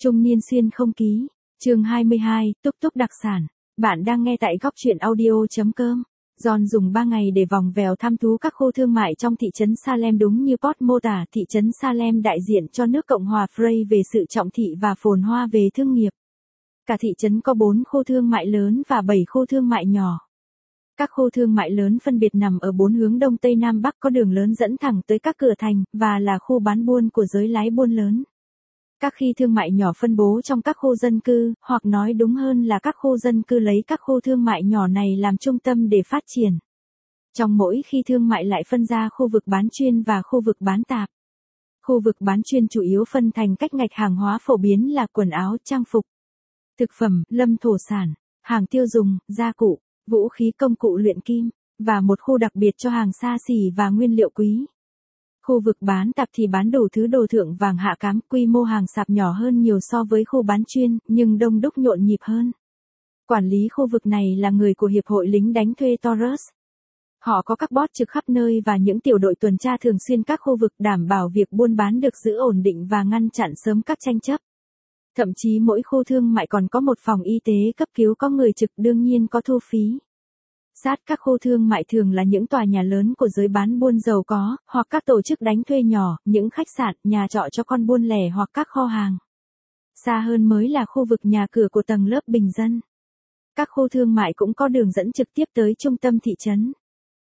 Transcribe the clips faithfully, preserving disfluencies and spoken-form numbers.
Trung niên xuyên không ký, chương hai mươi hai, túc túc đặc sản. Bạn đang nghe tại góc truyện audio.com. John dùng ba ngày để vòng vèo thăm thú các khu thương mại trong thị trấn Salem. Đúng như Port mô tả, thị trấn Salem đại diện cho nước Cộng hòa Frey về sự trọng thị và phồn hoa về thương nghiệp. Cả thị trấn có bốn khu thương mại lớn và bảy khu thương mại nhỏ. Các khu thương mại lớn phân biệt nằm ở bốn hướng đông tây nam bắc, có đường lớn dẫn thẳng tới các cửa thành, và là khu bán buôn của giới lái buôn lớn. Các khi thương mại nhỏ phân bố trong các khu dân cư, hoặc nói đúng hơn là các khu dân cư lấy các khu thương mại nhỏ này làm trung tâm để phát triển. Trong mỗi khi thương mại lại phân ra khu vực bán chuyên và khu vực bán tạp. Khu vực bán chuyên chủ yếu phân thành các ngạch hàng hóa phổ biến là quần áo, trang phục, thực phẩm, lâm thổ sản, hàng tiêu dùng, gia cụ, vũ khí, công cụ luyện kim, và một khu đặc biệt cho hàng xa xỉ và nguyên liệu quý. Khu vực bán tạp thì bán đủ thứ đồ thượng vàng hạ cám, quy mô hàng sạp nhỏ hơn nhiều so với khu bán chuyên, nhưng đông đúc nhộn nhịp hơn. Quản lý khu vực này là người của Hiệp hội lính đánh thuê Taurus. Họ có các boss trực khắp nơi và những tiểu đội tuần tra thường xuyên các khu vực, đảm bảo việc buôn bán được giữ ổn định và ngăn chặn sớm các tranh chấp. Thậm chí mỗi khu thương mại còn có một phòng y tế cấp cứu có người trực, đương nhiên có thu phí. Sát các khu thương mại thường là những tòa nhà lớn của giới bán buôn giàu có, hoặc các tổ chức đánh thuê nhỏ, những khách sạn, nhà trọ cho con buôn lẻ hoặc các kho hàng. Xa hơn mới là khu vực nhà cửa của tầng lớp bình dân. Các khu thương mại cũng có đường dẫn trực tiếp tới trung tâm thị trấn.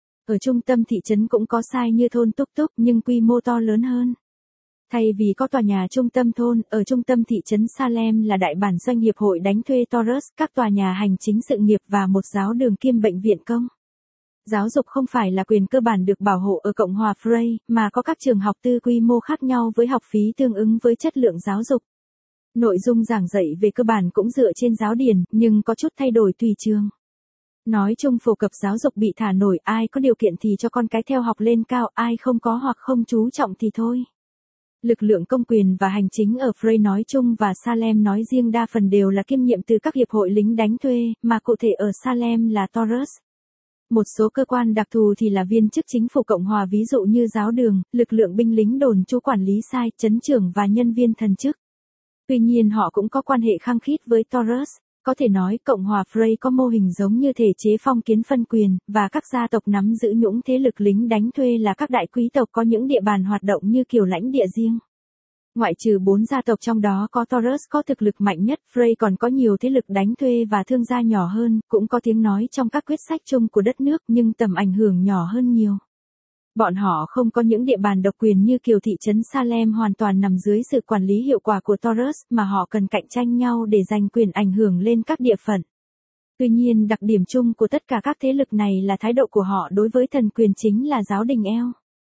Ở trung tâm thị trấn cũng có size như thôn Túc Túc nhưng quy mô to lớn hơn. Thay vì có tòa nhà trung tâm thôn, ở trung tâm thị trấn Salem là đại bản doanh Hiệp hội đánh thuê Taurus, các tòa nhà hành chính sự nghiệp và một giáo đường kiêm bệnh viện công. Giáo dục không phải là quyền cơ bản được bảo hộ ở Cộng hòa Frey, mà có các trường học tư quy mô khác nhau với học phí tương ứng với chất lượng giáo dục. Nội dung giảng dạy về cơ bản cũng dựa trên giáo điển, nhưng có chút thay đổi tùy trường. Nói chung phổ cập giáo dục bị thả nổi, ai có điều kiện thì cho con cái theo học lên cao, ai không có hoặc không chú trọng thì thôi. Lực lượng công quyền và hành chính ở Frey nói chung và Salem nói riêng đa phần đều là kiêm nhiệm từ các hiệp hội lính đánh thuê, mà cụ thể ở Salem là Taurus. Một số cơ quan đặc thù thì là viên chức chính phủ Cộng hòa, ví dụ như giáo đường, lực lượng binh lính đồn trú, quản lý sai, trấn trưởng và nhân viên thần chức. Tuy nhiên họ cũng có quan hệ khăng khít với Taurus. Có thể nói Cộng hòa Frey có mô hình giống như thể chế phong kiến phân quyền, và các gia tộc nắm giữ những thế lực lính đánh thuê là các đại quý tộc có những địa bàn hoạt động như kiểu lãnh địa riêng. Ngoại trừ bốn gia tộc trong đó có Taurus có thực lực mạnh nhất, Frey còn có nhiều thế lực đánh thuê và thương gia nhỏ hơn, cũng có tiếng nói trong các quyết sách chung của đất nước nhưng tầm ảnh hưởng nhỏ hơn nhiều. Bọn họ không có những địa bàn độc quyền như kiểu thị trấn Salem hoàn toàn nằm dưới sự quản lý hiệu quả của Taurus, mà họ cần cạnh tranh nhau để giành quyền ảnh hưởng lên các địa phận. Tuy nhiên đặc điểm chung của tất cả các thế lực này là thái độ của họ đối với thần quyền chính là giáo đình eo.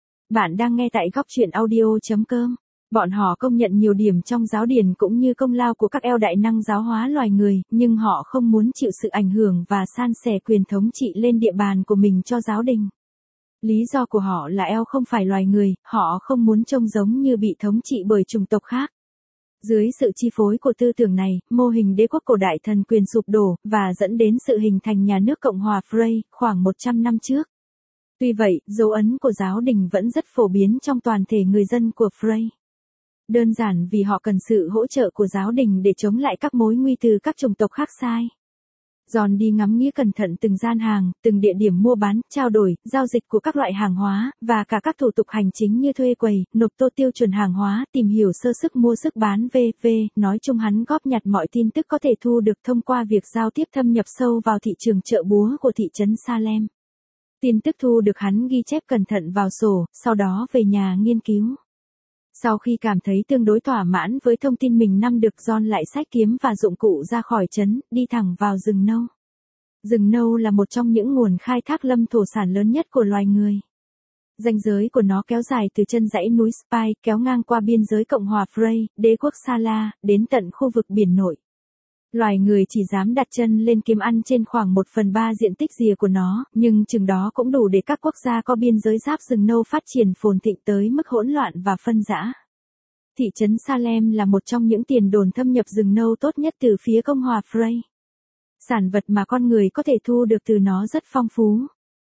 Bạn đang nghe tại góc truyện audio.com. Bọn họ công nhận nhiều điểm trong giáo điển cũng như công lao của các eo đại năng giáo hóa loài người, nhưng họ không muốn chịu sự ảnh hưởng và san sẻ quyền thống trị lên địa bàn của mình cho giáo đình. Lý do của họ là eo không phải loài người, họ không muốn trông giống như bị thống trị bởi chủng tộc khác. Dưới sự chi phối của tư tưởng này, mô hình đế quốc cổ đại thần quyền sụp đổ, và dẫn đến sự hình thành nhà nước Cộng hòa Frey, khoảng một trăm năm trước. Tuy vậy, dấu ấn của giáo đình vẫn rất phổ biến trong toàn thể người dân của Frey. Đơn giản vì họ cần sự hỗ trợ của giáo đình để chống lại các mối nguy từ các chủng tộc khác sai. John đi ngắm nghía cẩn thận từng gian hàng, từng địa điểm mua bán, trao đổi, giao dịch của các loại hàng hóa, và cả các thủ tục hành chính như thuê quầy, nộp tô tiêu chuẩn hàng hóa, tìm hiểu sơ sức mua sức bán vân vân. Nói chung hắn góp nhặt mọi tin tức có thể thu được thông qua việc giao tiếp thâm nhập sâu vào thị trường chợ búa của thị trấn Salem. Tin tức thu được hắn ghi chép cẩn thận vào sổ, sau đó về nhà nghiên cứu. Sau khi cảm thấy tương đối thỏa mãn với thông tin mình nắm được, John lại xách kiếm và dụng cụ ra khỏi trấn, đi thẳng vào rừng nâu. Rừng nâu là một trong những nguồn khai thác lâm thổ sản lớn nhất của loài người. Ranh giới của nó kéo dài từ chân dãy núi Spy, kéo ngang qua biên giới Cộng hòa Frey, đế quốc Sala, đến tận khu vực biển nội. Loài người chỉ dám đặt chân lên kiếm ăn trên khoảng một phần ba diện tích rìa của nó, nhưng chừng đó cũng đủ để các quốc gia có biên giới giáp rừng nâu phát triển phồn thịnh tới mức hỗn loạn và phân rã. Thị trấn Salem là một trong những tiền đồn thâm nhập rừng nâu tốt nhất từ phía Cộng hòa Frey. Sản vật mà con người có thể thu được từ nó rất phong phú.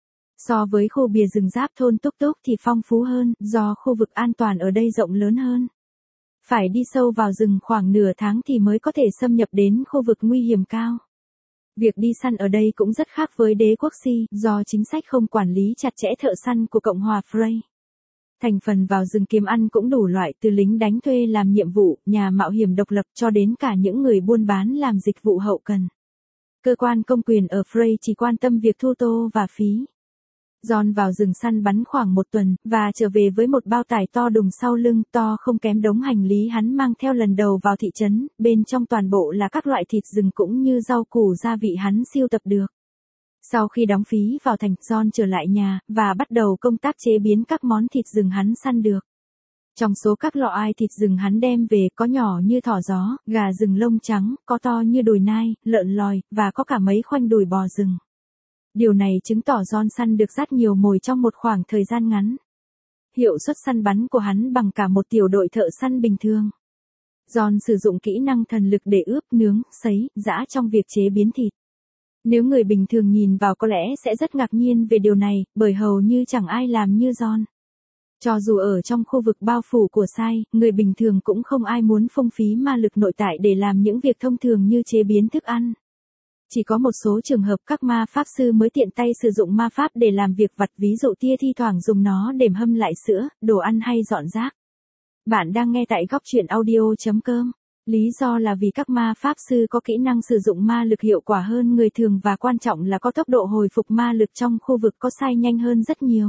So với khu bìa rừng giáp thôn Túc Túc thì phong phú hơn, do khu vực an toàn ở đây rộng lớn hơn. Phải đi sâu vào rừng khoảng nửa tháng thì mới có thể xâm nhập đến khu vực nguy hiểm cao. Việc đi săn ở đây cũng rất khác với đế quốc Si, do chính sách không quản lý chặt chẽ thợ săn của Cộng hòa Frey. Thành phần vào rừng kiếm ăn cũng đủ loại, từ lính đánh thuê làm nhiệm vụ, nhà mạo hiểm độc lập cho đến cả những người buôn bán làm dịch vụ hậu cần. Cơ quan công quyền ở Frey chỉ quan tâm việc thu tô và phí. John vào rừng săn bắn khoảng một tuần, và trở về với một bao tải to đùng sau lưng, to không kém đống hành lý hắn mang theo lần đầu vào thị trấn, bên trong toàn bộ là các loại thịt rừng cũng như rau củ gia vị hắn sưu tập được. Sau khi đóng phí vào thành, John trở lại nhà, và bắt đầu công tác chế biến các món thịt rừng hắn săn được. Trong số các loại thịt rừng hắn đem về, có nhỏ như thỏ gió, gà rừng lông trắng, có to như đùi nai, lợn lòi, và có cả mấy khoanh đùi bò rừng. Điều này chứng tỏ John săn được rất nhiều mồi trong một khoảng thời gian ngắn. Hiệu suất săn bắn của hắn bằng cả một tiểu đội thợ săn bình thường. John sử dụng kỹ năng thần lực để ướp, nướng, sấy, giã trong việc chế biến thịt. Nếu người bình thường nhìn vào có lẽ sẽ rất ngạc nhiên về điều này, bởi hầu như chẳng ai làm như John. Cho dù ở trong khu vực bao phủ của Sai, người bình thường cũng không ai muốn phung phí ma lực nội tại để làm những việc thông thường như chế biến thức ăn. Chỉ có một số trường hợp các ma pháp sư mới tiện tay sử dụng ma pháp để làm việc vặt, ví dụ tia thi thoảng dùng nó để hâm lại sữa, đồ ăn hay dọn rác. Bạn đang nghe tại góc truyện audio chấm com. Lý do là vì các ma pháp sư có kỹ năng sử dụng ma lực hiệu quả hơn người thường, và quan trọng là có tốc độ hồi phục ma lực trong khu vực có Sai nhanh hơn rất nhiều.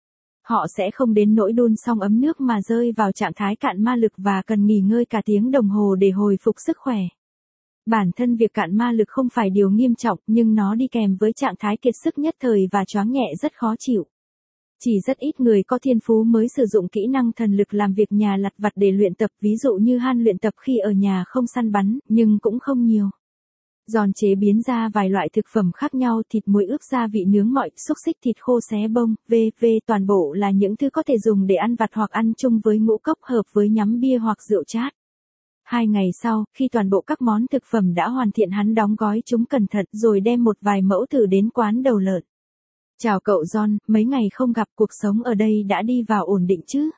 Họ sẽ không đến nỗi đun xong ấm nước mà rơi vào trạng thái cạn ma lực và cần nghỉ ngơi cả tiếng đồng hồ để hồi phục sức khỏe. Bản thân việc cạn ma lực không phải điều nghiêm trọng, nhưng nó đi kèm với trạng thái kiệt sức nhất thời và choáng nhẹ rất khó chịu. Chỉ rất ít người có thiên phú mới sử dụng kỹ năng thần lực làm việc nhà lặt vặt để luyện tập, ví dụ như Han luyện tập khi ở nhà không săn bắn, nhưng cũng không nhiều. Giòn chế biến ra vài loại thực phẩm khác nhau, thịt muối ướp gia vị nướng mọi, xúc xích, thịt khô xé bông, vân vân toàn bộ là những thứ có thể dùng để ăn vặt hoặc ăn chung với ngũ cốc, hợp với nhắm bia hoặc rượu chát. Hai ngày sau, khi toàn bộ các món thực phẩm đã hoàn thiện, hắn đóng gói chúng cẩn thận rồi đem một vài mẫu thử đến quán đầu lợn. Chào cậu John, mấy ngày không gặp, cuộc sống ở đây đã đi vào ổn định chứ?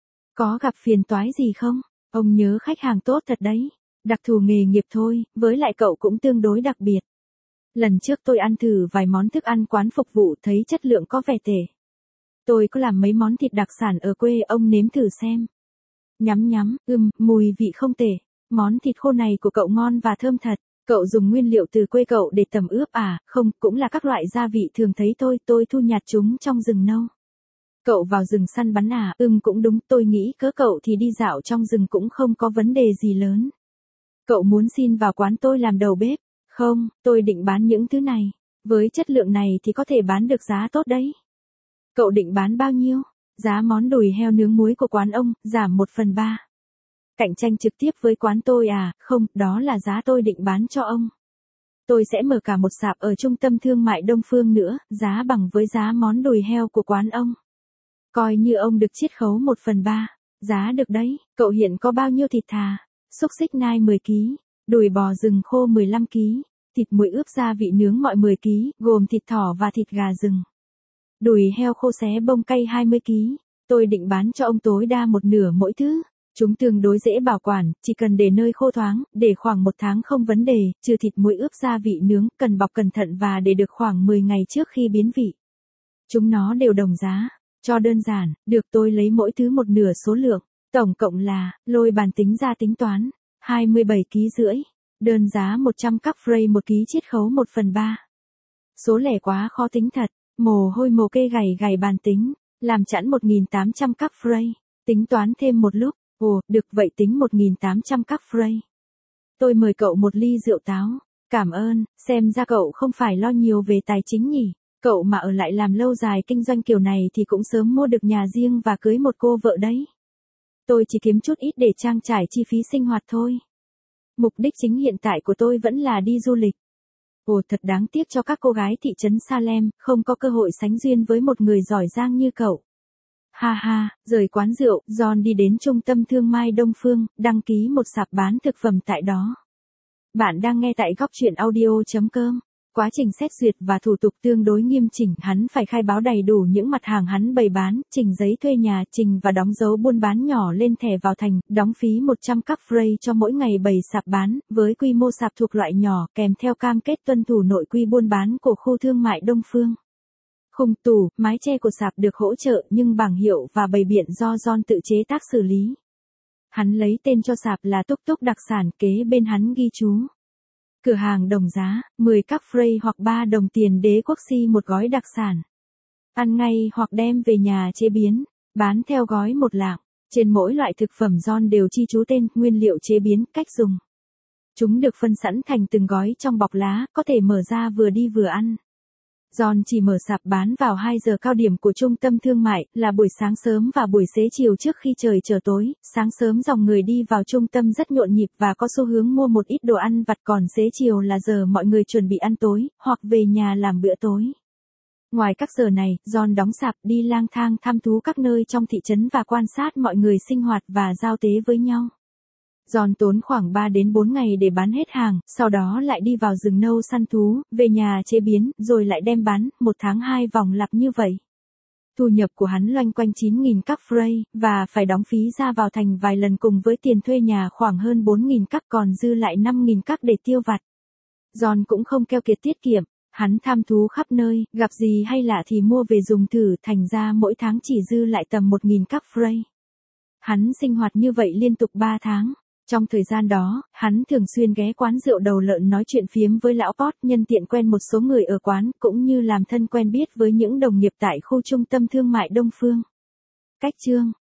Có gặp phiền toái gì không? Ông nhớ khách hàng tốt thật đấy. Đặc thù nghề nghiệp thôi, với lại cậu cũng tương đối đặc biệt. Lần trước tôi ăn thử vài món thức ăn quán phục vụ, thấy chất lượng có vẻ tệ. Tôi có làm mấy món thịt đặc sản ở quê, ông nếm thử xem. Nhắm nhắm, ừm, mùi vị không tệ. Món thịt khô này của cậu ngon và thơm thật. Cậu dùng nguyên liệu từ quê cậu để tẩm ướp à? Không, cũng là các loại gia vị thường thấy thôi, tôi thu nhặt chúng trong rừng nâu. Cậu vào rừng săn bắn à? Ừm, cũng đúng, tôi nghĩ cỡ cậu thì đi dạo trong rừng cũng không có vấn đề gì lớn. Cậu muốn xin vào quán tôi làm đầu bếp? Không, tôi định bán những thứ này. Với chất lượng này thì có thể bán được giá tốt đấy. Cậu định bán bao nhiêu? Giá món đùi heo nướng muối của quán ông, giảm một phần ba. Cạnh tranh trực tiếp với quán tôi à? Không, đó là giá tôi định bán cho ông. Tôi sẽ mở cả một sạp ở trung tâm thương mại Đông Phương nữa, giá bằng với giá món đùi heo của quán ông. Coi như ông được chiết khấu một phần ba. Giá được đấy, cậu hiện có bao nhiêu thịt thà? Xúc xích nai mười ki lô gam, đùi bò rừng khô mười lăm ki lô gam, thịt muối ướp gia vị nướng mọi mười ki lô gam, gồm thịt thỏ và thịt gà rừng. Đùi heo khô xé bông cay hai mươi ki lô gam, tôi định bán cho ông tối đa một nửa mỗi thứ. Chúng tương đối dễ bảo quản, chỉ cần để nơi khô thoáng, để khoảng một tháng không vấn đề, trừ thịt muối ướp gia vị nướng, cần bọc cẩn thận và để được khoảng mười ngày trước khi biến vị. Chúng nó đều đồng giá. Cho đơn giản, được, tôi lấy mỗi thứ một nửa số lượng. Tổng cộng là, lôi bàn tính ra tính toán, hai mươi bảy ki lô gam rưỡi. Đơn giá một trăm các Frey một ký, chiết khấu một phần ba. Số lẻ quá khó tính thật, mồ hôi mồ kê gầy gầy bàn tính, làm chẵn một nghìn tám trăm các Frey. Tính toán thêm một lúc, ồ, được vậy tính một nghìn tám trăm các Frey. Tôi mời cậu một ly rượu táo, cảm ơn, xem ra cậu không phải lo nhiều về tài chính nhỉ. Cậu mà ở lại làm lâu dài kinh doanh kiểu này thì cũng sớm mua được nhà riêng và cưới một cô vợ đấy. Tôi chỉ kiếm chút ít để trang trải chi phí sinh hoạt thôi. Mục đích chính hiện tại của tôi vẫn là đi du lịch. Ồ, thật đáng tiếc cho các cô gái thị trấn Salem, không có cơ hội sánh duyên với một người giỏi giang như cậu. Ha ha, rời quán rượu, John đi đến trung tâm thương mại Đông Phương, đăng ký một sạp bán thực phẩm tại đó. Bạn đang nghe tại góc truyện audio chấm com. Quá trình xét duyệt và thủ tục tương đối nghiêm chỉnh, hắn phải khai báo đầy đủ những mặt hàng hắn bày bán, trình giấy thuê nhà, trình và đóng dấu buôn bán nhỏ lên thẻ vào thành, đóng phí một trăm các frey cho mỗi ngày bày sạp bán, với quy mô sạp thuộc loại nhỏ, kèm theo cam kết tuân thủ nội quy buôn bán của khu thương mại Đông Phương. Khung tủ, mái che của sạp được hỗ trợ nhưng bảng hiệu và bày biện do John tự chế tác xử lý. Hắn lấy tên cho sạp là Túc Túc Đặc Sản, kế bên hắn ghi chú. Cửa hàng đồng giá, mười các frey hoặc ba đồng tiền đế quốc si một gói đặc sản. Ăn ngay hoặc đem về nhà chế biến, bán theo gói một lạng. Trên mỗi loại thực phẩm John đều chi chú tên, nguyên liệu chế biến, cách dùng. Chúng được phân sẵn thành từng gói trong bọc lá, có thể mở ra vừa đi vừa ăn. John chỉ mở sạp bán vào hai giờ cao điểm của trung tâm thương mại, là buổi sáng sớm và buổi xế chiều trước khi trời trở tối. Sáng sớm dòng người đi vào trung tâm rất nhộn nhịp và có xu hướng mua một ít đồ ăn vặt, còn xế chiều là giờ mọi người chuẩn bị ăn tối, hoặc về nhà làm bữa tối. Ngoài các giờ này, John đóng sạp, đi lang thang thăm thú các nơi trong thị trấn và quan sát mọi người sinh hoạt và giao tế với nhau. John tốn khoảng ba đến bốn ngày để bán hết hàng, sau đó lại đi vào rừng nâu săn thú, về nhà chế biến, rồi lại đem bán, một tháng hai vòng lặp như vậy. Thu nhập của hắn loanh quanh chín nghìn các frey, và phải đóng phí ra vào thành vài lần cùng với tiền thuê nhà khoảng hơn bốn nghìn các, còn dư lại năm nghìn các để tiêu vặt. John cũng không keo kiệt tiết kiệm, hắn tham thú khắp nơi, gặp gì hay lạ thì mua về dùng thử, thành ra mỗi tháng chỉ dư lại tầm một nghìn các frey. Hắn sinh hoạt như vậy liên tục ba tháng. Trong thời gian đó, hắn thường xuyên ghé quán rượu Đầu Lợn nói chuyện phiếm với lão Pot, nhân tiện quen một số người ở quán, cũng như làm thân quen biết với những đồng nghiệp tại khu trung tâm thương mại Đông Phương. Cách chương